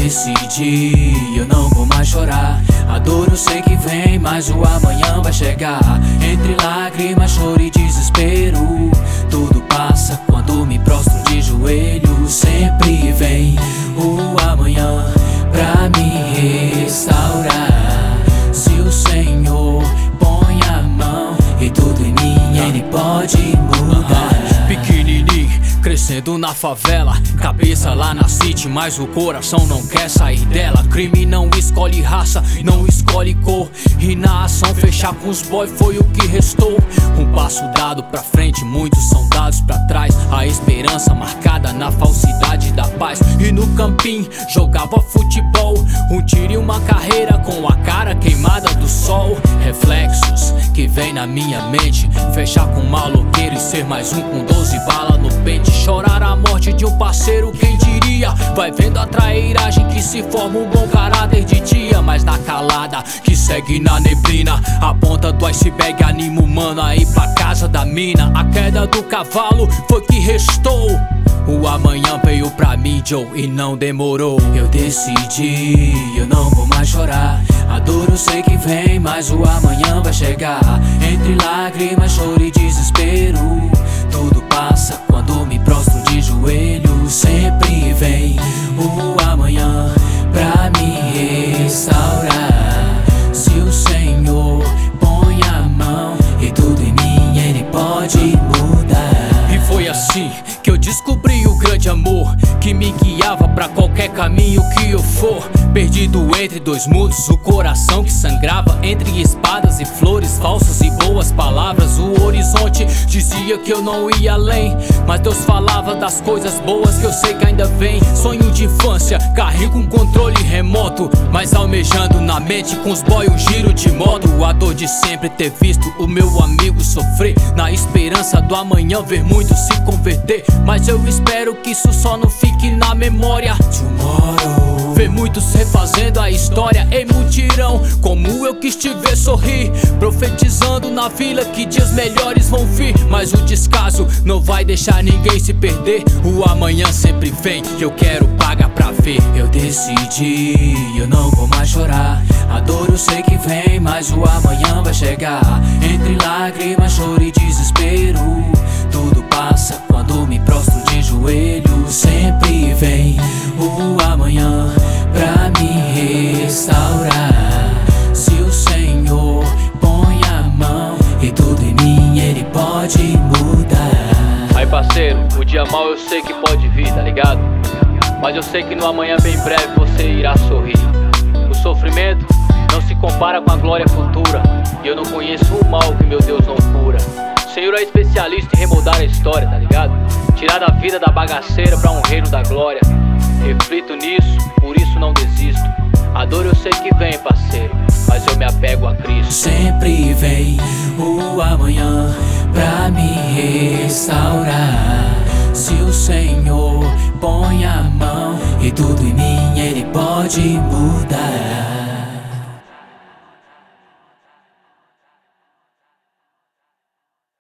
decidi, eu não vou mais chorar. A dor eu sei que vem, mas o amanhã vai chegar. Entre lágrimas, choro e desespero, tudo passa quando me prostro de joelhos. Sempre vem o amanhã pra me restaurar. Se o Senhor põe a mão e tudo em mim Ele pode mudar. Pequenininho, crescendo na favela, cabeça lá na city, mas o coração não quer sair dela. Crime não escolhe raça, não escolhe cor, e na ação fechar com os boy foi o que restou. Um passo dado pra frente, muitos são dados pra trás. A esperança marcada na falsidade da paz. E no campinho jogava futebol, um tiro e uma carreira com a cara queimada do sol. Reflexos que vem na minha mente, fechar com um maloqueiro e ser mais um com 12 balas no pente. Chorar a morte de um parceiro, quem diria? Vai vendo a trairagem que se forma um bom caráter de dia, mas na calada que segue na neblina, a ponta do iceberg anima o mano a ir pra casa da mina. A queda do cavalo foi que restou, o amanhã veio pra mim, Joe, e não demorou. Eu decidi, eu não vou mais chorar. A dor eu sei que vem, mas o amanhã vai chegar. Entre lágrimas, choro e desespero, tudo passa quando me prostro de joelhos. Sempre vem o amanhã pra me restaurar. Se o Senhor põe a mão e tudo em mim Ele pode mudar. E foi assim que eu descobri o grande amor que me guiava pra qualquer caminho que eu for. Perdido entre dois mundos, o coração que sangrava entre espadas e flores falsas e boas palavras. O horizonte dizia que eu não ia além, mas Deus falava das coisas boas que eu sei que ainda vem. Sonho de infância, carrinho com controle remoto, mas almejando na mente com os boy um giro de moto. A dor de sempre ter visto o meu amigo sofrer, na esperança do amanhã ver muitos se converter. Mas eu espero que isso só não fique na memória. Tomorrow, ver muitos refazendo a história em mutirão, como eu quis te ver sorrir, profetizando na vila que dias melhores vão vir. Mas o descaso não vai deixar ninguém se perder, o amanhã sempre vem e eu quero pagar pra ver. Eu decidi, eu não vou mais chorar. A dor eu sei que vem, mas o amanhã vai chegar. Entre lágrimas, choro e desespero, tudo passa quando me prostro de joelhos. Sempre vem o amanhã pra me restaurar. Se o Senhor põe a mão e tudo em mim Ele pode mudar. Aí parceiro, o dia mal eu sei que pode vir, tá ligado? Mas eu sei que no amanhã bem breve você irá sorrir. O sofrimento não se compara com a glória futura, e eu não conheço o mal que meu Deus não cura. O Senhor é especialista em remoldar a história, tá ligado? Tirar da vida da bagaceira pra um reino da glória. Reflito nisso, por isso não desisto. A dor eu sei que vem, parceiro, mas eu me apego a Cristo. Sempre vem o amanhã pra me restaurar. Se o Senhor põe a mão e tudo em mim Ele pode mudar.